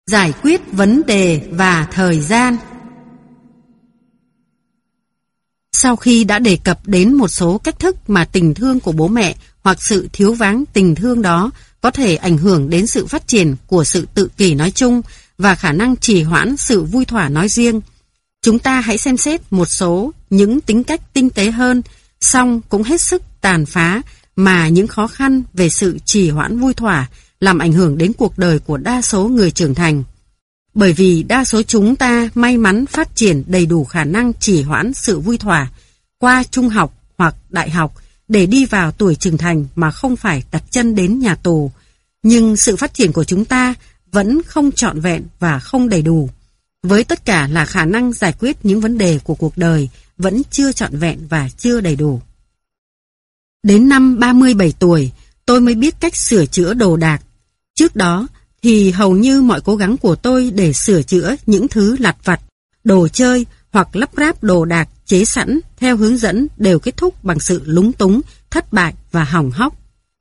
Giải quyết vấn đề và thời gian. Sau khi đã đề cập đến một số cách thức mà tình thương của bố mẹ hoặc sự thiếu vắng tình thương đó có thể ảnh hưởng đến sự phát triển của sự tự kỷ nói chung và khả năng trì hoãn sự vui thỏa nói riêng, chúng ta hãy xem xét một số những tính cách tinh tế hơn, song cũng hết sức tàn phá mà những khó khăn về sự trì hoãn vui thỏa làm ảnh hưởng đến cuộc đời của đa số người trưởng thành. Bởi vì đa số chúng ta may mắn phát triển đầy đủ khả năng trì hoãn sự vui thỏa qua trung học hoặc đại học để đi vào tuổi trưởng thành mà không phải đặt chân đến nhà tù. Nhưng sự phát triển của chúng ta vẫn không trọn vẹn và không đầy đủ. Với tất cả là khả năng giải quyết những vấn đề của cuộc đời vẫn chưa trọn vẹn và chưa đầy đủ. Đến năm 37 tuổi, tôi mới biết cách sửa chữa đồ đạc. Trước đó thì hầu như mọi cố gắng của tôi để sửa chữa những thứ lặt vặt, đồ chơi hoặc lắp ráp đồ đạc chế sẵn theo hướng dẫn đều kết thúc bằng sự lúng túng, thất bại và hỏng hóc.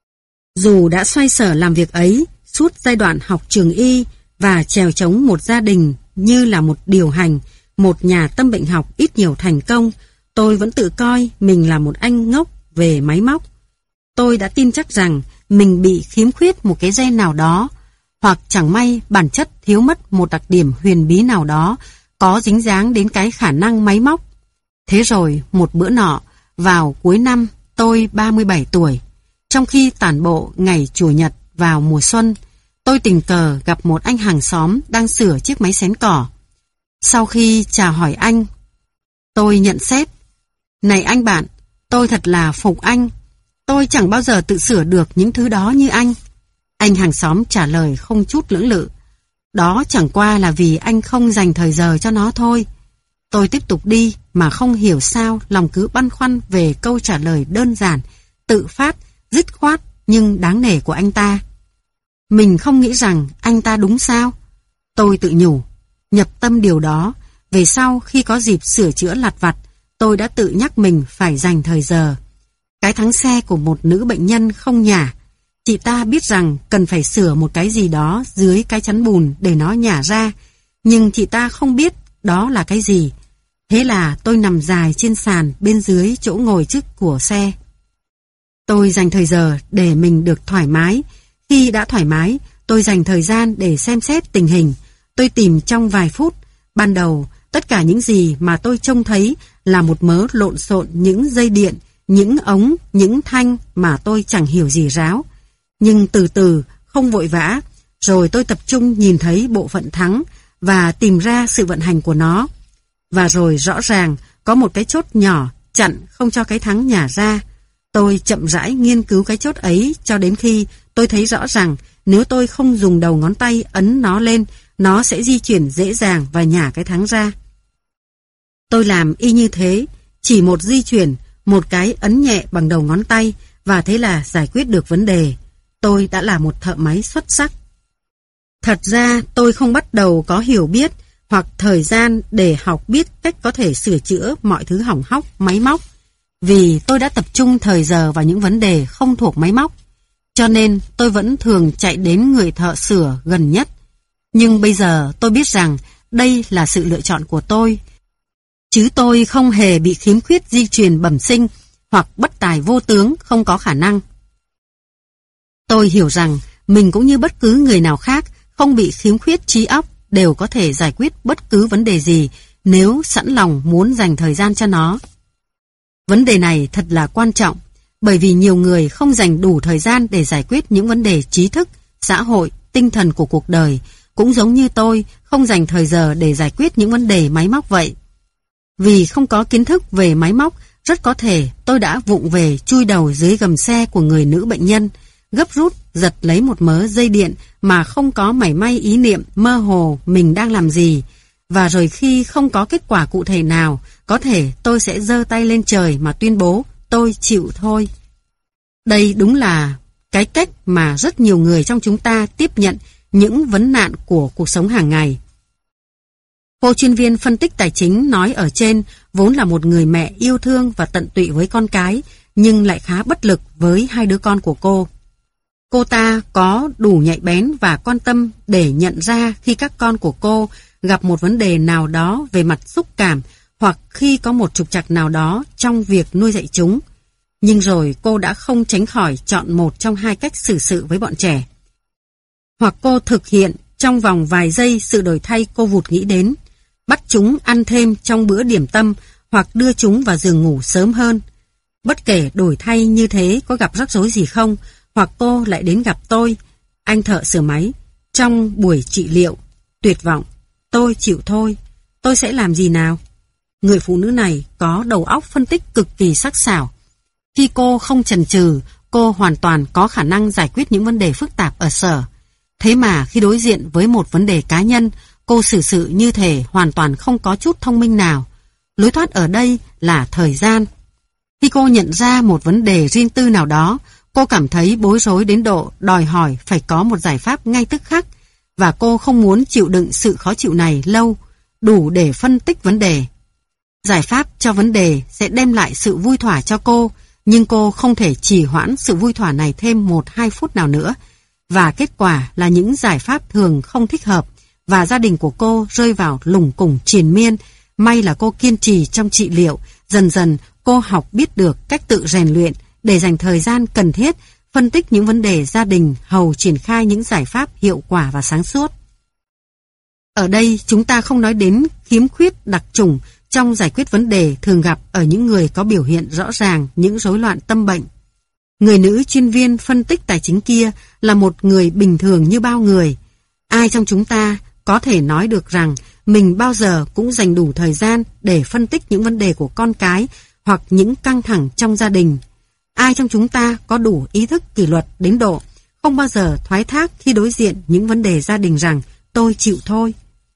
Dù đã xoay sở làm việc ấy suốt giai đoạn học trường y và chèo chống một gia đình như là một điều hành, một nhà tâm bệnh học ít nhiều thành công, tôi vẫn tự coi mình là một anh ngốc về máy móc. Tôi đã tin chắc rằng mình bị khiếm khuyết một cái gen nào đó, hoặc chẳng may bản chất thiếu mất một đặc điểm huyền bí nào đó có dính dáng đến cái khả năng máy móc. Thế rồi một bữa nọ, vào cuối năm tôi 37 tuổi, trong khi tản bộ ngày Chủ nhật vào mùa xuân, tôi tình cờ gặp một anh hàng xóm đang sửa chiếc máy xén cỏ. Sau khi chào hỏi anh, tôi nhận xét: "Này anh bạn, tôi thật là phục anh. Tôi chẳng bao giờ tự sửa được những thứ đó như anh." Anh hàng xóm trả lời không chút lưỡng lự: "Đó chẳng qua là vì anh không dành thời giờ cho nó thôi." Tôi tiếp tục đi mà không hiểu sao lòng cứ băn khoăn về câu trả lời đơn giản, tự phát, dứt khoát nhưng đáng nể của anh ta. Mình không nghĩ rằng anh ta đúng sao? Tôi tự nhủ. Nhập tâm điều đó, về sau khi có dịp sửa chữa lặt vặt, tôi đã tự nhắc mình phải dành thời giờ. Cái thắng xe của một nữ bệnh nhân không nhả. Chị ta biết rằng cần phải sửa một cái gì đó dưới cái chắn bùn để nó nhả ra, nhưng chị ta không biết đó là cái gì. Thế là tôi nằm dài trên sàn bên dưới chỗ ngồi trước của xe. Tôi dành thời giờ để mình được thoải mái. Khi đã thoải mái, tôi dành thời gian để xem xét tình hình. Tôi tìm trong vài phút. Ban đầu, tất cả những gì mà tôi trông thấy là một mớ lộn xộn những dây điện, những ống, những thanh mà tôi chẳng hiểu gì ráo. Nhưng từ từ, không vội vã, rồi tôi tập trung nhìn thấy bộ phận thắng và tìm ra sự vận hành của nó. Và rồi rõ ràng có một cái chốt nhỏ chặn không cho cái thắng nhả ra. Tôi chậm rãi nghiên cứu cái chốt ấy cho đến khi tôi thấy rõ rằng nếu tôi không dùng đầu ngón tay ấn nó lên, nó sẽ di chuyển dễ dàng và nhả cái thắng ra. Tôi làm y như thế, chỉ một di chuyển, một cái ấn nhẹ bằng đầu ngón tay, và thế là giải quyết được vấn đề. Tôi đã là một thợ máy xuất sắc. Thật ra tôi không bắt đầu có hiểu biết hoặc thời gian để học biết cách có thể sửa chữa mọi thứ hỏng hóc, máy móc, vì tôi đã tập trung thời giờ vào những vấn đề không thuộc máy móc. Cho nên tôi vẫn thường chạy đến người thợ sửa gần nhất. Nhưng bây giờ tôi biết rằng đây là sự lựa chọn của tôi, chứ tôi không hề bị khiếm khuyết di truyền bẩm sinh hoặc bất tài vô tướng không có khả năng. Tôi hiểu rằng mình cũng như bất cứ người nào khác không bị khiếm khuyết trí óc đều có thể giải quyết bất cứ vấn đề gì nếu sẵn lòng muốn dành thời gian cho nó. Vấn đề này thật là quan trọng, bởi vì nhiều người không dành đủ thời gian để giải quyết những vấn đề trí thức, xã hội, tinh thần của cuộc đời, cũng giống như tôi không dành thời giờ để giải quyết những vấn đề máy móc vậy. Vì không có kiến thức về máy móc, rất có thể tôi đã vụng về chui đầu dưới gầm xe của người nữ bệnh nhân, gấp rút giật lấy một mớ dây điện mà không có mảy may ý niệm mơ hồ mình đang làm gì. Và rồi khi không có kết quả cụ thể nào, có thể tôi sẽ giơ tay lên trời mà tuyên bố tôi chịu thôi. Đây đúng là cái cách mà rất nhiều người trong chúng ta tiếp nhận những vấn nạn của cuộc sống hàng ngày. Cô chuyên viên phân tích tài chính nói ở trên vốn là một người mẹ yêu thương và tận tụy với con cái, nhưng lại khá bất lực với hai đứa con của cô. Cô ta có đủ nhạy bén và quan tâm để nhận ra khi các con của cô gặp một vấn đề nào đó về mặt xúc cảm hoặc khi có một trục trặc nào đó trong việc nuôi dạy chúng. Nhưng rồi cô đã không tránh khỏi chọn một trong hai cách xử sự với bọn trẻ. Hoặc cô thực hiện trong vòng vài giây sự đổi thay cô vụt nghĩ đến, bắt chúng ăn thêm trong bữa điểm tâm hoặc đưa chúng vào giường ngủ sớm hơn. Bất kể đổi thay như thế có gặp rắc rối gì không, hoặc cô lại đến gặp tôi, anh thợ sửa máy, trong buổi trị liệu, tuyệt vọng, tôi chịu thôi, tôi sẽ làm gì nào? Người phụ nữ này có đầu óc phân tích cực kỳ sắc sảo. Khi cô không chần chừ, cô hoàn toàn có khả năng giải quyết những vấn đề phức tạp ở sở. Thế mà khi đối diện với một vấn đề cá nhân, cô xử sự như thể hoàn toàn không có chút thông minh nào. Lối thoát ở đây là thời gian. Khi cô nhận ra một vấn đề riêng tư nào đó, cô cảm thấy bối rối đến độ đòi hỏi phải có một giải pháp ngay tức khắc, và cô không muốn chịu đựng sự khó chịu này lâu, đủ để phân tích vấn đề. Giải pháp cho vấn đề sẽ đem lại sự vui thỏa cho cô, nhưng cô không thể trì hoãn sự vui thỏa này thêm 1-2 phút nào nữa, và kết quả là những giải pháp thường không thích hợp, và gia đình của cô rơi vào lủng củng triền miên. May là cô kiên trì trong trị liệu, dần dần cô học biết được cách tự rèn luyện để dành thời gian cần thiết phân tích những vấn đề gia đình, hầu triển khai những giải pháp hiệu quả và sáng suốt. Ở đây chúng ta không nói đến khiếm khuyết đặc chủng trong giải quyết vấn đề thường gặp ở những người có biểu hiện rõ ràng những rối loạn tâm bệnh. Người nữ chuyên viên phân tích tài chính kia là một người bình thường như bao người. Ai trong chúng ta có thể nói được rằng mình bao giờ cũng dành đủ thời gian để phân tích những vấn đề của con cái hoặc những căng thẳng trong gia đình? Ai trong chúng ta có đủ ý thức kỷ luật đến độ không bao giờ thoái thác khi đối diện những vấn đề gia đình rằng tôi chịu thôi?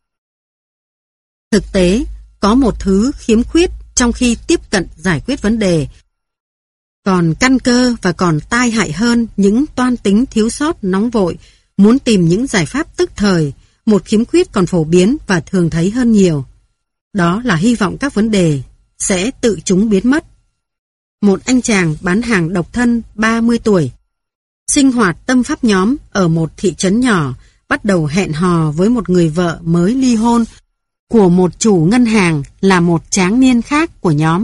Thực tế, có một thứ khiếm khuyết trong khi tiếp cận giải quyết vấn đề còn căn cơ và còn tai hại hơn những toan tính thiếu sót nóng vội muốn tìm những giải pháp tức thời. Một khiếm khuyết còn phổ biến và thường thấy hơn nhiều. Đó là hy vọng các vấn đề sẽ tự chúng biến mất. Một anh chàng bán hàng độc thân 30 tuổi, sinh hoạt tâm pháp nhóm ở một thị trấn nhỏ, bắt đầu hẹn hò với một người vợ mới ly hôn của một chủ ngân hàng là một tráng niên khác của nhóm.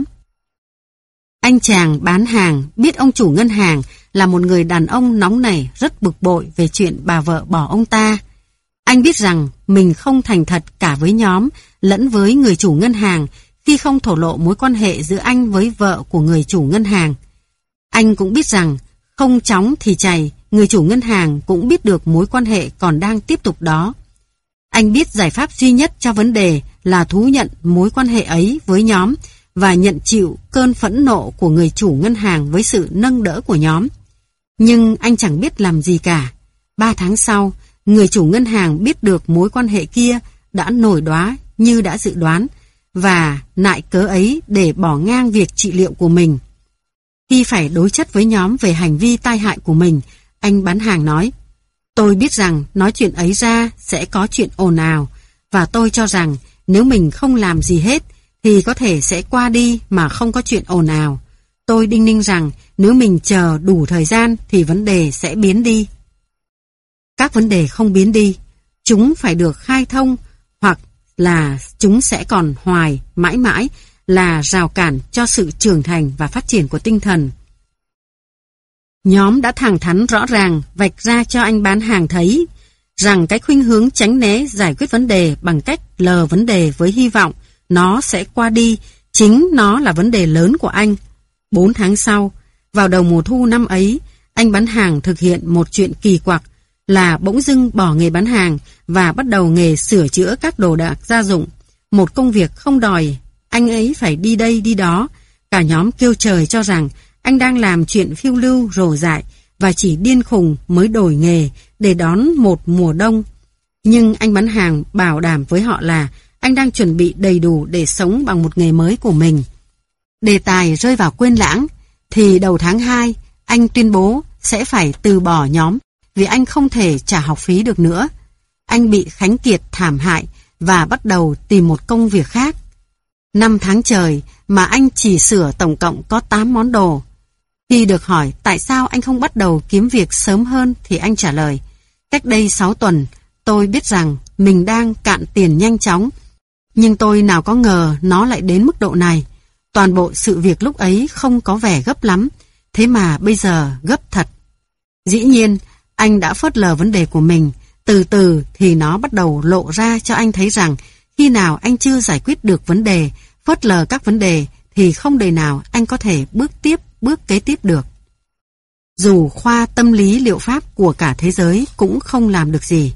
Anh chàng bán hàng biết ông chủ ngân hàng là một người đàn ông nóng nảy, rất bực bội về chuyện bà vợ bỏ ông ta. Anh biết rằng mình không thành thật cả với nhóm lẫn với người chủ ngân hàng khi không thổ lộ mối quan hệ giữa anh với vợ của người chủ ngân hàng. Anh cũng biết rằng không chóng thì chày, người chủ ngân hàng cũng biết được mối quan hệ còn đang tiếp tục đó. Anh biết giải pháp duy nhất cho vấn đề là thú nhận mối quan hệ ấy với nhóm và nhận chịu cơn phẫn nộ của người chủ ngân hàng với sự nâng đỡ của nhóm. Nhưng anh chẳng biết làm gì cả. 3 tháng sau, người chủ ngân hàng biết được mối quan hệ kia đã nổi đoá như đã dự đoán và nại cớ ấy để bỏ ngang việc trị liệu của mình. Khi phải đối chất với nhóm về hành vi tai hại của mình, anh bán hàng nói: tôi biết rằng nói chuyện ấy ra sẽ có chuyện ồn ào, và tôi cho rằng nếu mình không làm gì hết thì có thể sẽ qua đi mà không có chuyện ồn ào. Tôi đinh ninh rằng nếu mình chờ đủ thời gian thì vấn đề sẽ biến đi. Các vấn đề không biến đi, chúng phải được khai thông, hoặc là chúng sẽ còn hoài, mãi mãi là rào cản cho sự trưởng thành và phát triển của tinh thần. Nhóm đã thẳng thắn rõ ràng vạch ra cho anh bán hàng thấy rằng cái khuynh hướng tránh né giải quyết vấn đề bằng cách lờ vấn đề với hy vọng nó sẽ qua đi, chính nó là vấn đề lớn của anh. 4 tháng sau, vào đầu mùa thu năm ấy, anh bán hàng thực hiện một chuyện kỳ quặc là bỗng dưng bỏ nghề bán hàng và bắt đầu nghề sửa chữa các đồ đạc gia dụng. Một công việc không đòi anh ấy phải đi đây đi đó. Cả nhóm kêu trời cho rằng anh đang làm chuyện phiêu lưu rồ dại và chỉ điên khùng mới đổi nghề để đón một mùa đông. Nhưng anh bán hàng bảo đảm với họ là anh đang chuẩn bị đầy đủ để sống bằng một nghề mới của mình. Đề tài rơi vào quên lãng thì đầu tháng 2 anh tuyên bố sẽ phải từ bỏ nhóm vì anh không thể trả học phí được nữa. Anh bị khánh kiệt thảm hại và bắt đầu tìm một công việc khác. 5 tháng trời mà anh chỉ sửa tổng cộng có 8 món đồ. Khi được hỏi tại sao anh không bắt đầu kiếm việc sớm hơn thì anh trả lời, cách đây 6 tuần, tôi biết rằng mình đang cạn tiền nhanh chóng, nhưng tôi nào có ngờ nó lại đến mức độ này. Toàn bộ sự việc lúc ấy không có vẻ gấp lắm, thế mà bây giờ gấp thật. Dĩ nhiên, anh đã phớt lờ vấn đề của mình, từ từ thì nó bắt đầu lộ ra cho anh thấy rằng khi nào anh chưa giải quyết được vấn đề, phớt lờ các vấn đề, thì không đời nào anh có thể bước kế tiếp được. Dù khoa tâm lý liệu pháp của cả thế giới cũng không làm được gì.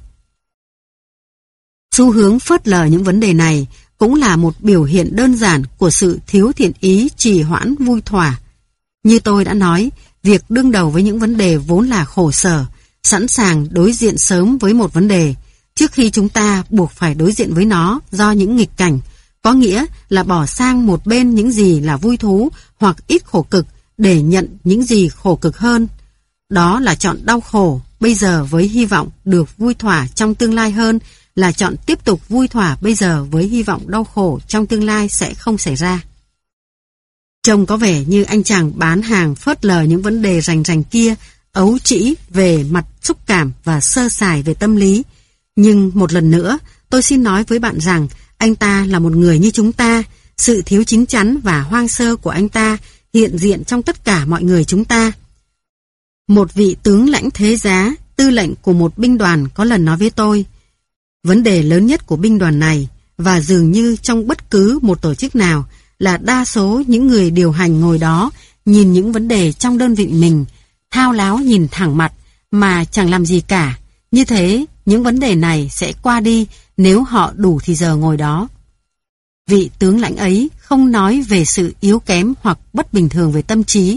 Xu hướng phớt lờ những vấn đề này cũng là một biểu hiện đơn giản của sự thiếu thiện ý trì hoãn vui thỏa. Như tôi đã nói, việc đương đầu với những vấn đề vốn là khổ sở, sẵn sàng đối diện sớm với một vấn đề, trước khi chúng ta buộc phải đối diện với nó do những nghịch cảnh, có nghĩa là bỏ sang một bên những gì là vui thú hoặc ít khổ cực để nhận những gì khổ cực hơn. Đó là chọn đau khổ bây giờ với hy vọng được vui thỏa trong tương lai hơn là chọn tiếp tục vui thỏa bây giờ với hy vọng đau khổ trong tương lai sẽ không xảy ra. Trông có vẻ như anh chàng bán hàng phớt lờ những vấn đề rành rành kia, ấu trĩ về mặt xúc cảm và sơ sài về tâm lý. Nhưng một lần nữa, tôi xin nói với bạn rằng anh ta là một người như chúng ta. Sự thiếu chín chắn và hoang sơ của anh ta hiện diện trong tất cả mọi người chúng ta. Một vị tướng lãnh thế giá, tư lệnh của một binh đoàn có lần nói với tôi, vấn đề lớn nhất của binh đoàn này, và dường như trong bất cứ một tổ chức nào, là đa số những người điều hành ngồi đó nhìn những vấn đề trong đơn vị mình, thao láo nhìn thẳng mặt mà chẳng làm gì cả. Như thế, những vấn đề này sẽ qua đi nếu họ đủ thì giờ ngồi đó. Vị tướng lãnh ấy không nói về sự yếu kém hoặc bất bình thường về tâm trí.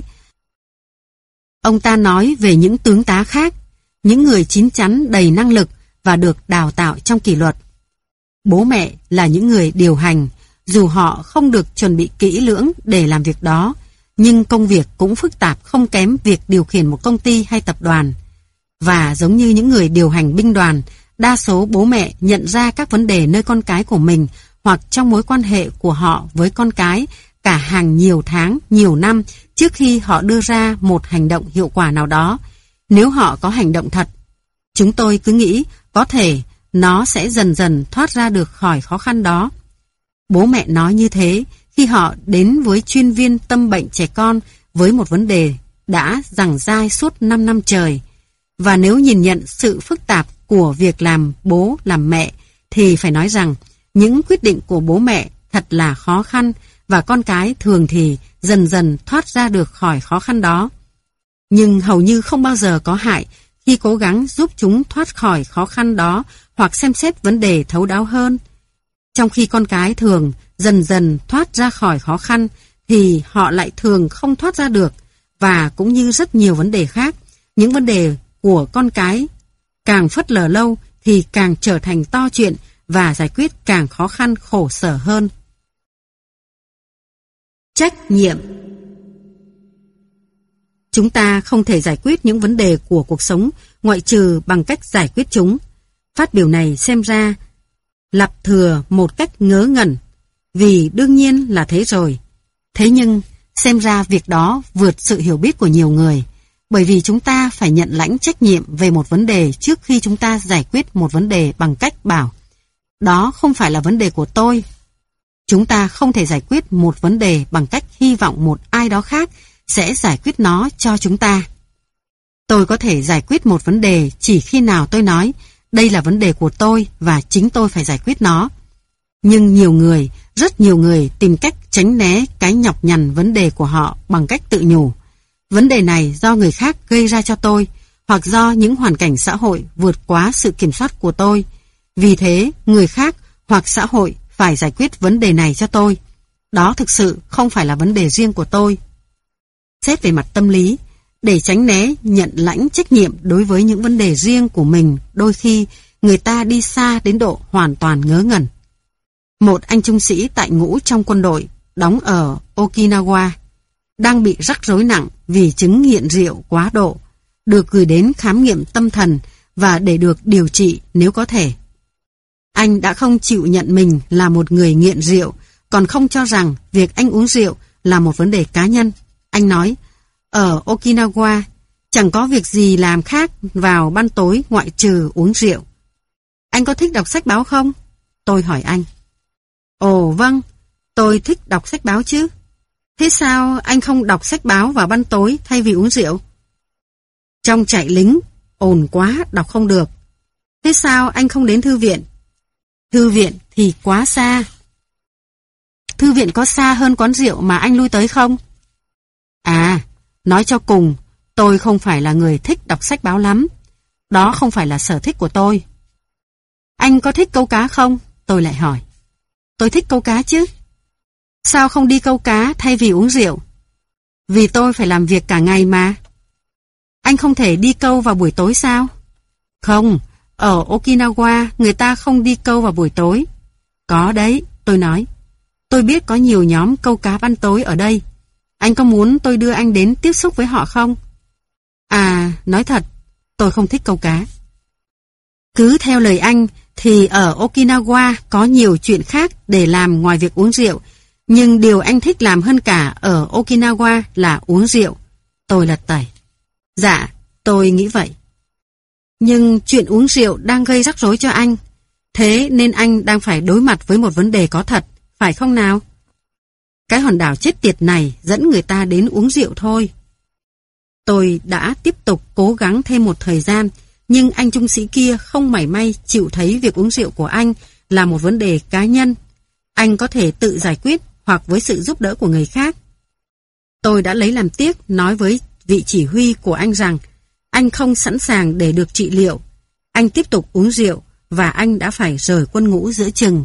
Ông ta nói về những tướng tá khác, những người chín chắn đầy năng lực và được đào tạo trong kỷ luật. Bố mẹ là những người điều hành, dù họ không được chuẩn bị kỹ lưỡng để làm việc đó, nhưng công việc cũng phức tạp không kém việc điều khiển một công ty hay tập đoàn. Và giống như những người điều hành binh đoàn, đa số bố mẹ nhận ra các vấn đề nơi con cái của mình hoặc trong mối quan hệ của họ với con cái cả hàng nhiều tháng, nhiều năm trước khi họ đưa ra một hành động hiệu quả nào đó. Nếu họ có hành động thật, chúng tôi cứ nghĩ có thể nó sẽ dần dần thoát ra được khỏi khó khăn đó. Bố mẹ nói như thế khi họ đến với chuyên viên tâm bệnh trẻ con với một vấn đề đã giằng dai suốt 5 năm trời. Và nếu nhìn nhận sự phức tạp của việc làm bố làm mẹ thì phải nói rằng những quyết định của bố mẹ thật là khó khăn và con cái thường thì dần dần thoát ra được khỏi khó khăn đó. Nhưng hầu như không bao giờ có hại khi cố gắng giúp chúng thoát khỏi khó khăn đó hoặc xem xét vấn đề thấu đáo hơn. Trong khi con cái thường dần dần thoát ra khỏi khó khăn thì họ lại thường không thoát ra được, và cũng như rất nhiều vấn đề khác, những vấn đề của con cái càng phớt lờ lâu thì càng trở thành to chuyện và giải quyết càng khó khăn khổ sở hơn. Trách nhiệm. Chúng ta không thể giải quyết những vấn đề của cuộc sống ngoại trừ bằng cách giải quyết chúng. Phát biểu này xem ra lặp thừa một cách ngớ ngẩn, vì đương nhiên là thế rồi. Thế nhưng xem ra việc đó vượt sự hiểu biết của nhiều người, bởi vì chúng ta phải nhận lãnh trách nhiệm về một vấn đề trước khi chúng ta giải quyết một vấn đề bằng cách bảo đó không phải là vấn đề của tôi. Chúng ta không thể giải quyết một vấn đề bằng cách hy vọng một ai đó khác sẽ giải quyết nó cho chúng ta. Tôi có thể giải quyết một vấn đề chỉ khi nào tôi nói đây là vấn đề của tôi và chính tôi phải giải quyết nó. Nhưng nhiều người, rất nhiều người tìm cách tránh né cái nhọc nhằn vấn đề của họ bằng cách tự nhủ vấn đề này do người khác gây ra cho tôi hoặc do những hoàn cảnh xã hội vượt quá sự kiểm soát của tôi. Vì thế, người khác hoặc xã hội phải giải quyết vấn đề này cho tôi. Đó thực sự không phải là vấn đề riêng của tôi. Xét về mặt tâm lý, để tránh né nhận lãnh trách nhiệm đối với những vấn đề riêng của mình, đôi khi người ta đi xa đến độ hoàn toàn ngớ ngẩn. Một anh trung sĩ tại ngũ trong quân đội, đóng ở Okinawa, đang bị rắc rối nặng vì chứng nghiện rượu quá độ, được gửi đến khám nghiệm tâm thần và để được điều trị nếu có thể. Anh đã không chịu nhận mình là một người nghiện rượu, còn không cho rằng việc anh uống rượu là một vấn đề cá nhân. Anh nói, Ở Okinawa, chẳng có việc gì làm khác vào ban tối ngoại trừ uống rượu. Anh có thích đọc sách báo không? Tôi hỏi anh. Ồ vâng, tôi thích đọc sách báo chứ. Thế sao anh không đọc sách báo vào ban tối thay vì uống rượu? Trong trại lính, ồn quá, đọc không được. Thế sao anh không đến thư viện? Thư viện thì quá xa. Thư viện có xa hơn quán rượu mà anh lui tới không? À, nói cho cùng, tôi không phải là người thích đọc sách báo lắm. Đó không phải là sở thích của tôi. Anh có thích câu cá không? Tôi lại hỏi. Tôi thích câu cá chứ. Sao không đi câu cá thay vì uống rượu? Vì tôi phải làm việc cả ngày mà. Anh không thể đi câu vào buổi tối sao? Không, ở Okinawa người ta không đi câu vào buổi tối. Có đấy, tôi nói. Tôi biết có nhiều nhóm câu cá ban tối ở đây. Anh có muốn tôi đưa anh đến tiếp xúc với họ không? À, nói thật, tôi không thích câu cá. Cứ theo lời anh thì ở Okinawa có nhiều chuyện khác để làm ngoài việc uống rượu. Nhưng điều anh thích làm hơn cả ở Okinawa là uống rượu. Tôi lật tẩy. Dạ, tôi nghĩ vậy. Nhưng chuyện uống rượu đang gây rắc rối cho anh. Thế nên anh đang phải đối mặt với một vấn đề có thật, phải không nào? Cái hòn đảo chết tiệt này dẫn người ta đến uống rượu thôi. Tôi đã tiếp tục cố gắng thêm một thời gian, nhưng anh trung sĩ kia không mảy may chịu thấy việc uống rượu của anh là một vấn đề cá nhân. Anh có thể tự giải quyết hoặc với sự giúp đỡ của người khác. Tôi đã lấy làm tiếc nói với vị chỉ huy của anh rằng anh không sẵn sàng để được trị liệu. Anh tiếp tục uống rượu và anh đã phải rời quân ngũ giữa chừng.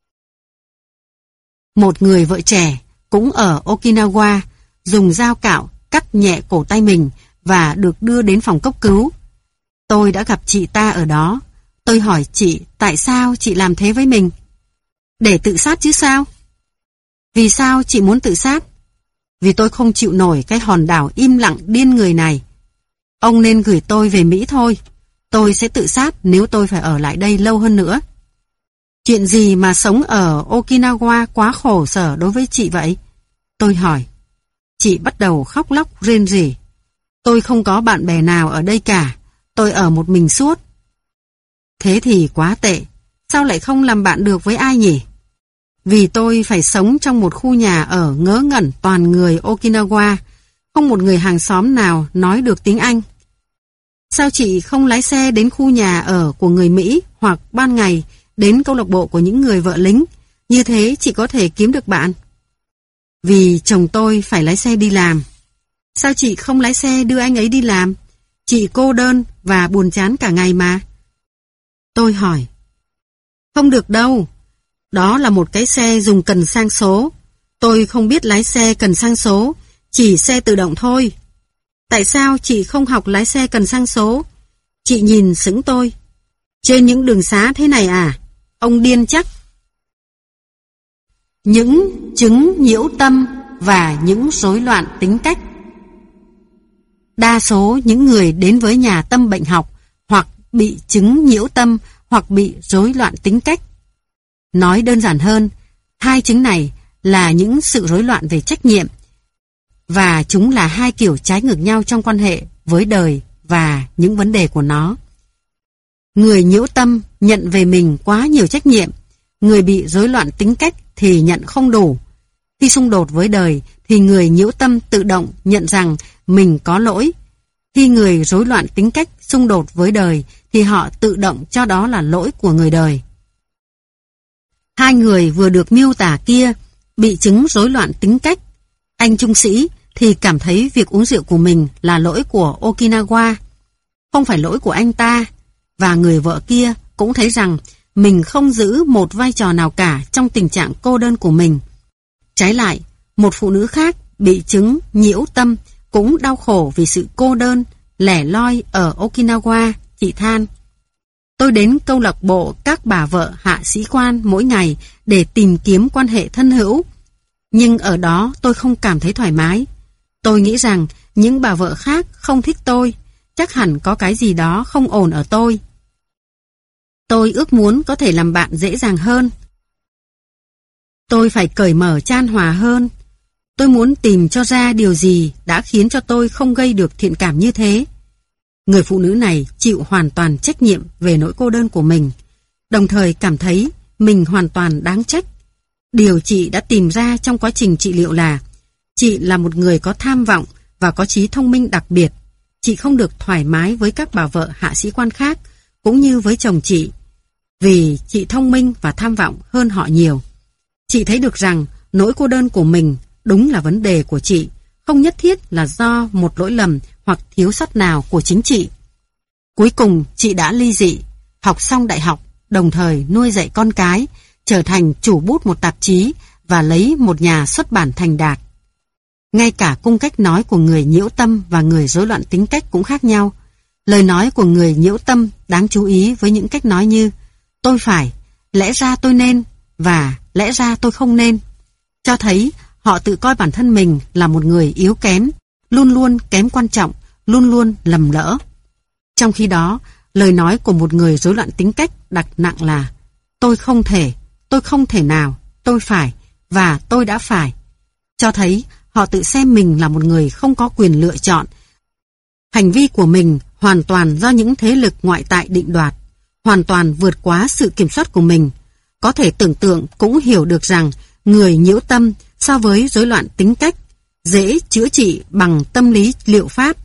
Một người vợ trẻ cũng ở Okinawa dùng dao cạo cắt nhẹ cổ tay mình và được đưa đến phòng cấp cứu. Tôi đã gặp chị ta ở đó. Tôi hỏi chị tại sao chị làm thế với mình. Để tự sát chứ sao? Vì sao chị muốn tự sát? Vì tôi không chịu nổi cái hòn đảo im lặng điên người này. Ông nên gửi tôi về Mỹ thôi. Tôi sẽ tự sát nếu tôi phải ở lại đây lâu hơn nữa. Chuyện gì mà sống ở Okinawa quá khổ sở đối với chị vậy? Tôi hỏi. Chị bắt đầu khóc lóc rên rỉ. Tôi không có bạn bè nào ở đây cả. Tôi ở một mình suốt. Thế thì quá tệ. Sao lại không làm bạn được với ai nhỉ? Vì tôi phải sống trong một khu nhà ở ngớ ngẩn toàn người Okinawa. Không một người hàng xóm nào nói được tiếng Anh. Sao chị không lái xe đến khu nhà ở của người Mỹ hoặc ban ngày đến câu lạc bộ của những người vợ lính? Như thế chị có thể kiếm được bạn. Vì chồng tôi phải lái xe đi làm. Sao chị không lái xe đưa anh ấy đi làm? Chị cô đơn và buồn chán cả ngày mà. Tôi hỏi. Không được đâu. Đó là một cái xe dùng cần sang số. Tôi không biết lái xe cần sang số, chỉ xe tự động thôi. Tại sao chị không học lái xe cần sang số? Chị nhìn sững tôi. Trên những đường xá thế này à? Ông điên chắc. Những chứng nhiễu tâm và những rối loạn tính cách. Đa số những người đến với nhà tâm bệnh học hoặc bị chứng nhiễu tâm hoặc bị rối loạn tính cách. Nói đơn giản hơn, hai chứng này là những sự rối loạn về trách nhiệm và chúng là hai kiểu trái ngược nhau trong quan hệ với đời và những vấn đề của nó. Người nhiễu tâm nhận về mình quá nhiều trách nhiệm, người bị rối loạn tính cách thì nhận không đủ. Khi xung đột với đời thì người nhiễu tâm tự động nhận rằng mình có lỗi. Khi người rối loạn tính cách xung đột với đời thì họ tự động cho đó là lỗi của người đời. Hai người vừa được miêu tả kia bị chứng rối loạn tính cách. Anh trung sĩ thì cảm thấy việc uống rượu của mình là lỗi của Okinawa, không phải lỗi của anh ta, và người vợ kia cũng thấy rằng mình không giữ một vai trò nào cả trong tình trạng cô đơn của mình. Trái lại, một phụ nữ khác bị chứng nhiễu tâm cũng đau khổ vì sự cô đơn, lẻ loi ở Okinawa, chị than. Tôi đến câu lạc bộ các bà vợ hạ sĩ quan mỗi ngày để tìm kiếm quan hệ thân hữu. Nhưng ở đó tôi không cảm thấy thoải mái. Tôi nghĩ rằng những bà vợ khác không thích tôi, chắc hẳn có cái gì đó không ổn ở tôi. Tôi ước muốn có thể làm bạn dễ dàng hơn. Tôi phải cởi mở chan hòa hơn. Tôi muốn tìm cho ra điều gì đã khiến cho tôi không gây được thiện cảm như thế. Người phụ nữ này chịu hoàn toàn trách nhiệm về nỗi cô đơn của mình, đồng thời cảm thấy mình hoàn toàn đáng trách. Điều chị đã tìm ra trong quá trình trị liệu là chị là một người có tham vọng và có trí thông minh đặc biệt. Chị không được thoải mái với các bà vợ hạ sĩ quan khác, cũng như với chồng chị, vì chị thông minh và tham vọng hơn họ nhiều. Chị thấy được rằng nỗi cô đơn của mình đúng là vấn đề của chị, không nhất thiết là do một lỗi lầm hoặc thiếu sót nào của chính chị. Cuối cùng chị đã ly dị, học xong đại học, đồng thời nuôi dạy con cái, trở thành chủ bút một tạp chí và lấy một nhà xuất bản thành đạt. Ngay cả cung cách nói của người nhiễu tâm và người rối loạn tính cách cũng khác nhau. Lời nói của người nhiễu tâm đáng chú ý với những cách nói như tôi phải, lẽ ra tôi nên và lẽ ra tôi không nên, cho thấy họ tự coi bản thân mình là một người yếu kém, luôn luôn kém quan trọng, luôn luôn lầm lỡ. Trong khi đó, lời nói của một người rối loạn tính cách đặt nặng là tôi không thể nào, tôi phải và tôi đã phải, cho thấy họ tự xem mình là một người không có quyền lựa chọn. Hành vi của mình hoàn toàn do những thế lực ngoại tại định đoạt, hoàn toàn vượt quá sự kiểm soát của mình. Có thể tưởng tượng cũng hiểu được rằng người nhiễu tâm so với rối loạn tính cách dễ chữa trị bằng tâm lý liệu pháp.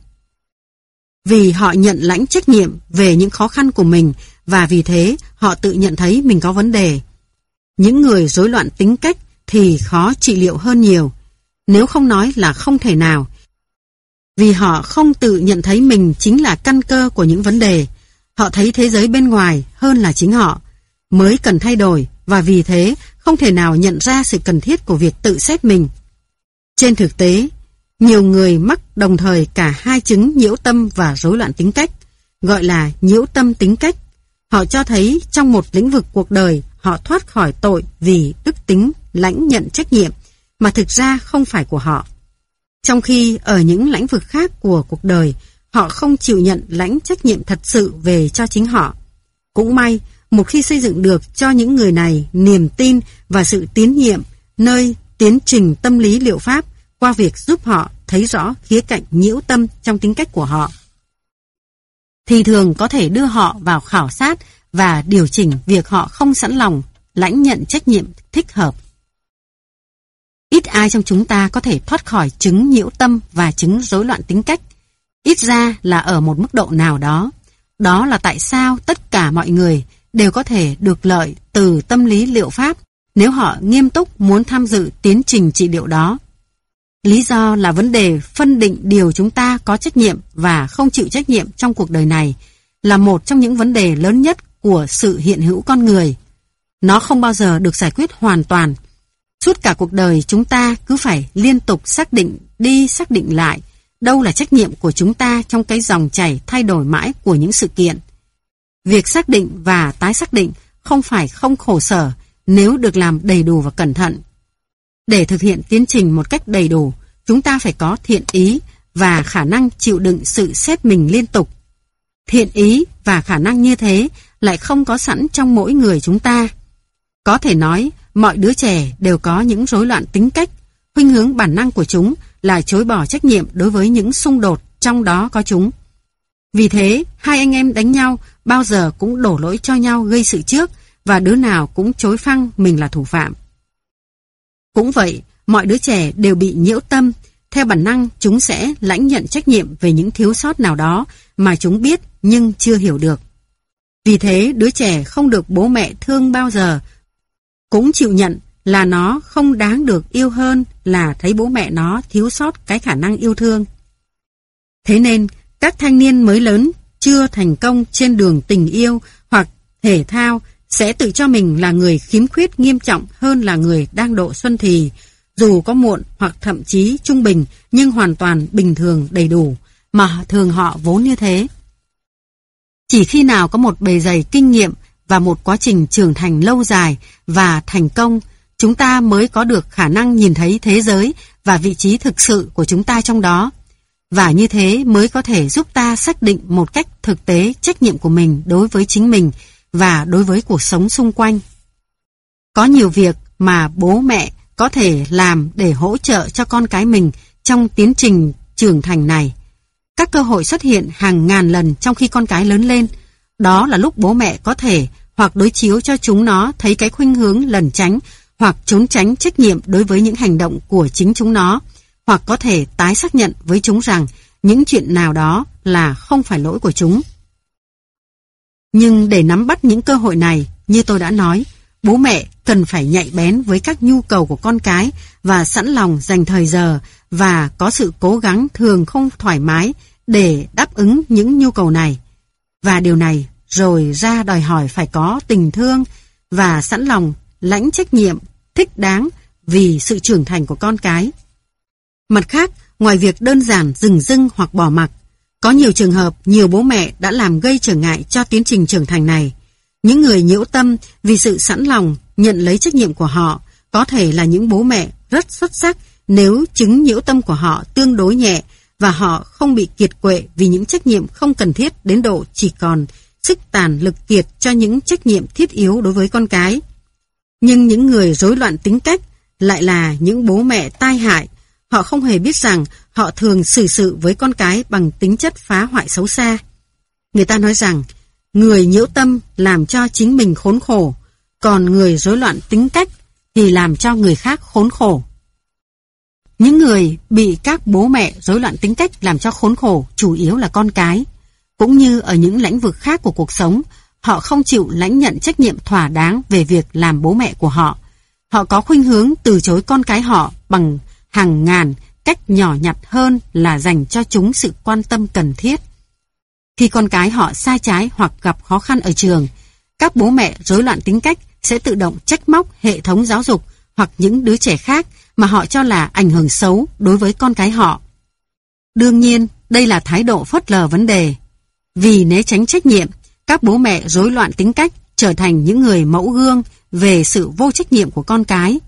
Vì họ nhận lãnh trách nhiệm về những khó khăn của mình và vì thế họ tự nhận thấy mình có vấn đề. Những người rối loạn tính cách thì khó trị liệu hơn nhiều, nếu không nói là không thể nào. Vì họ không tự nhận thấy mình chính là căn cơ của những vấn đề. Họ thấy thế giới bên ngoài hơn là chính họ, mới cần thay đổi và vì thế không thể nào nhận ra sự cần thiết của việc tự xét mình. Trên thực tế, nhiều người mắc đồng thời cả hai chứng nhiễu tâm và rối loạn tính cách, gọi là nhiễu tâm tính cách. Họ cho thấy trong một lĩnh vực cuộc đời họ thoát khỏi tội vì đức tính lãnh nhận trách nhiệm mà thực ra không phải của họ. Trong khi ở những lĩnh vực khác của cuộc đời, họ không chịu nhận lãnh trách nhiệm thật sự về cho chính họ. Cũng may, một khi xây dựng được cho những người này niềm tin và sự tín nhiệm nơi tiến trình tâm lý liệu pháp qua việc giúp họ thấy rõ khía cạnh nhiễu tâm trong tính cách của họ, thì thường có thể đưa họ vào khảo sát và điều chỉnh việc họ không sẵn lòng lãnh nhận trách nhiệm thích hợp. Ít ai trong chúng ta có thể thoát khỏi chứng nhiễu tâm và chứng rối loạn tính cách, ít ra là ở một mức độ nào đó. Đó là tại sao tất cả mọi người đều có thể được lợi từ tâm lý liệu pháp nếu họ nghiêm túc muốn tham dự tiến trình trị liệu đó. Lý do là vấn đề phân định điều chúng ta có trách nhiệm và không chịu trách nhiệm trong cuộc đời này là một trong những vấn đề lớn nhất của sự hiện hữu con người. Nó không bao giờ được giải quyết hoàn toàn. Suốt cả cuộc đời chúng ta cứ phải liên tục xác định đi xác định lại đâu là trách nhiệm của chúng ta trong cái dòng chảy thay đổi mãi của những sự kiện. Việc xác định và tái xác định không phải không khổ sở nếu được làm đầy đủ và cẩn thận. Để thực hiện tiến trình một cách đầy đủ, chúng ta phải có thiện ý và khả năng chịu đựng sự xét mình liên tục. Thiện ý và khả năng như thế lại không có sẵn trong mỗi người chúng ta. Có thể nói, mọi đứa trẻ đều có những rối loạn tính cách. Khuynh hướng bản năng của chúng là chối bỏ trách nhiệm đối với những xung đột trong đó có chúng. Vì thế, hai anh em đánh nhau bao giờ cũng đổ lỗi cho nhau gây sự trước và đứa nào cũng chối phăng mình là thủ phạm. Cũng vậy, mọi đứa trẻ đều bị nhiễu tâm. Theo bản năng, chúng sẽ lãnh nhận trách nhiệm về những thiếu sót nào đó mà chúng biết nhưng chưa hiểu được. Vì thế, đứa trẻ không được bố mẹ thương bao giờ cũng chịu nhận là nó không đáng được yêu hơn là thấy bố mẹ nó thiếu sót cái khả năng yêu thương. Thế nên, các thanh niên mới lớn chưa thành công trên đường tình yêu hoặc thể thao sẽ tự cho mình là người khiếm khuyết nghiêm trọng hơn là người đang độ xuân thì, dù có muộn hoặc thậm chí trung bình nhưng hoàn toàn bình thường đầy đủ, mà thường họ vốn như thế. Chỉ khi nào có một bề dày kinh nghiệm và một quá trình trưởng thành lâu dài và thành công, chúng ta mới có được khả năng nhìn thấy thế giới và vị trí thực sự của chúng ta trong đó. Và như thế mới có thể giúp ta xác định một cách thực tế trách nhiệm của mình đối với chính mình và đối với cuộc sống xung quanh. Có nhiều việc mà bố mẹ có thể làm để hỗ trợ cho con cái mình trong tiến trình trưởng thành này. Các cơ hội xuất hiện hàng ngàn lần trong khi con cái lớn lên. Đó là lúc bố mẹ có thể hoặc đối chiếu cho chúng nó thấy cái khuynh hướng lẩn tránh hoặc trốn tránh trách nhiệm đối với những hành động của chính chúng nó, hoặc có thể tái xác nhận với chúng rằng những chuyện nào đó là không phải lỗi của chúng. Nhưng để nắm bắt những cơ hội này, như tôi đã nói, bố mẹ cần phải nhạy bén với các nhu cầu của con cái và sẵn lòng dành thời giờ và có sự cố gắng thường không thoải mái để đáp ứng những nhu cầu này. Và điều này rồi ra đòi hỏi phải có tình thương và sẵn lòng lãnh trách nhiệm thích đáng vì sự trưởng thành của con cái. Mặt khác, ngoài việc đơn giản dừng dưng hoặc bỏ mặc, có nhiều trường hợp nhiều bố mẹ đã làm gây trở ngại cho tiến trình trưởng thành này. Những người nhiễu tâm vì sự sẵn lòng nhận lấy trách nhiệm của họ có thể là những bố mẹ rất xuất sắc nếu chứng nhiễu tâm của họ tương đối nhẹ và họ không bị kiệt quệ vì những trách nhiệm không cần thiết đến độ chỉ còn sức tàn lực kiệt cho những trách nhiệm thiết yếu đối với con cái. Nhưng những người rối loạn tính cách lại là những bố mẹ tai hại. Họ không hề biết rằng họ thường xử sự với con cái bằng tính chất phá hoại xấu xa. Người ta nói rằng người nhiễu tâm làm cho chính mình khốn khổ, còn người rối loạn tính cách thì làm cho người khác khốn khổ. Những người bị các bố mẹ rối loạn tính cách làm cho khốn khổ chủ yếu là con cái. Cũng như ở những lĩnh vực khác của cuộc sống, họ không chịu lãnh nhận trách nhiệm thỏa đáng về việc làm bố mẹ của họ. Họ có khuynh hướng từ chối con cái họ bằng hàng ngàn cách nhỏ nhặt hơn là dành cho chúng sự quan tâm cần thiết. Khi con cái họ sai trái hoặc gặp khó khăn ở trường, các bố mẹ rối loạn tính cách sẽ tự động trách móc hệ thống giáo dục hoặc những đứa trẻ khác mà họ cho là ảnh hưởng xấu đối với con cái họ. Đương nhiên, đây là thái độ phớt lờ vấn đề. Vì né tránh trách nhiệm, các bố mẹ rối loạn tính cách trở thành những người mẫu gương về sự vô trách nhiệm của con cái.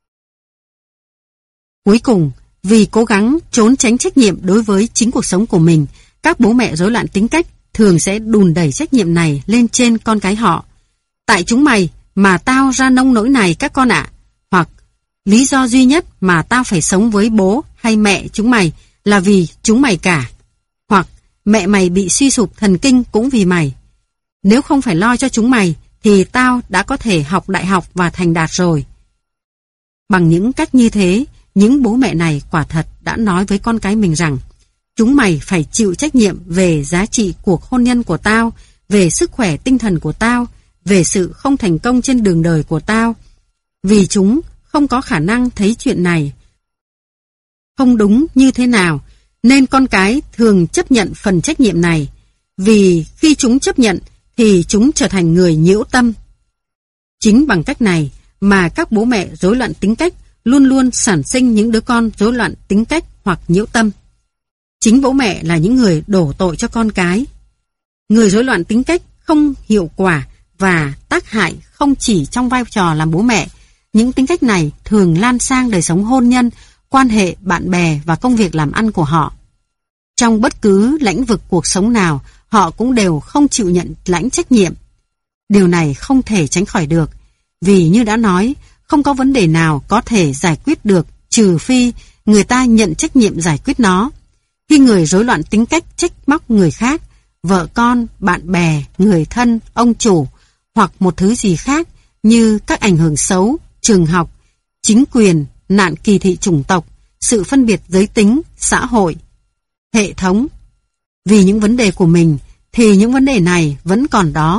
Cuối cùng, vì cố gắng trốn tránh trách nhiệm đối với chính cuộc sống của mình, các bố mẹ rối loạn tính cách thường sẽ đùn đẩy trách nhiệm này lên trên con cái họ. Tại chúng mày mà tao ra nông nỗi này các con ạ. Hoặc lý do duy nhất mà tao phải sống với bố hay mẹ chúng mày là vì chúng mày cả. Hoặc mẹ mày bị suy sụp thần kinh cũng vì mày. Nếu không phải lo cho chúng mày thì tao đã có thể học đại học và thành đạt rồi. Bằng những cách như thế, những bố mẹ này quả thật đã nói với con cái mình rằng chúng mày phải chịu trách nhiệm về giá trị cuộc hôn nhân của tao, về sức khỏe tinh thần của tao, về sự không thành công trên đường đời của tao. Vì chúng không có khả năng thấy chuyện này không đúng như thế nào, nên con cái thường chấp nhận phần trách nhiệm này. Vì khi chúng chấp nhận thì chúng trở thành người nhiễu tâm. Chính bằng cách này mà các bố mẹ rối loạn tính cách luôn luôn sản sinh những đứa con rối loạn tính cách hoặc nhiễu tâm. Chính bố mẹ là những người đổ tội cho con cái. Người rối loạn tính cách không hiệu quả và tác hại không chỉ trong vai trò làm bố mẹ. Những tính cách này thường lan sang đời sống hôn nhân, quan hệ bạn bè và công việc làm ăn của họ. Trong bất cứ lĩnh vực cuộc sống nào, họ cũng đều không chịu nhận lãnh trách nhiệm. Điều này không thể tránh khỏi được, vì như đã nói, không có vấn đề nào có thể giải quyết được trừ phi người ta nhận trách nhiệm giải quyết nó. Khi người rối loạn tính cách trách móc người khác, vợ con, bạn bè, người thân, ông chủ hoặc một thứ gì khác như các ảnh hưởng xấu, trường học, chính quyền, nạn kỳ thị chủng tộc, sự phân biệt giới tính, xã hội, hệ thống. Vì những vấn đề của mình thì những vấn đề này vẫn còn đó.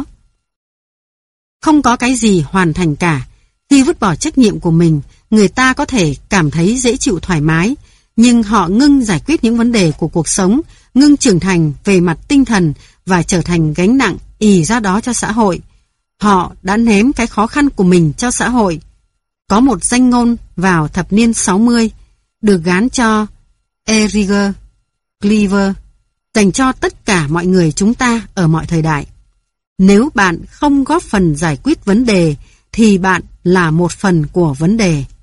Không có cái gì hoàn thành cả. Khi vứt bỏ trách nhiệm của mình, người ta có thể cảm thấy dễ chịu thoải mái, nhưng họ ngưng giải quyết những vấn đề của cuộc sống, ngưng trưởng thành về mặt tinh thần và trở thành gánh nặng ì ra đó cho xã hội. Họ đã ném cái khó khăn của mình cho xã hội. Có một danh ngôn vào thập niên 60 được gán cho Edgar Cleaver dành cho tất cả mọi người chúng ta ở mọi thời đại. Nếu bạn không góp phần giải quyết vấn đề thì bạn là một phần của vấn đề.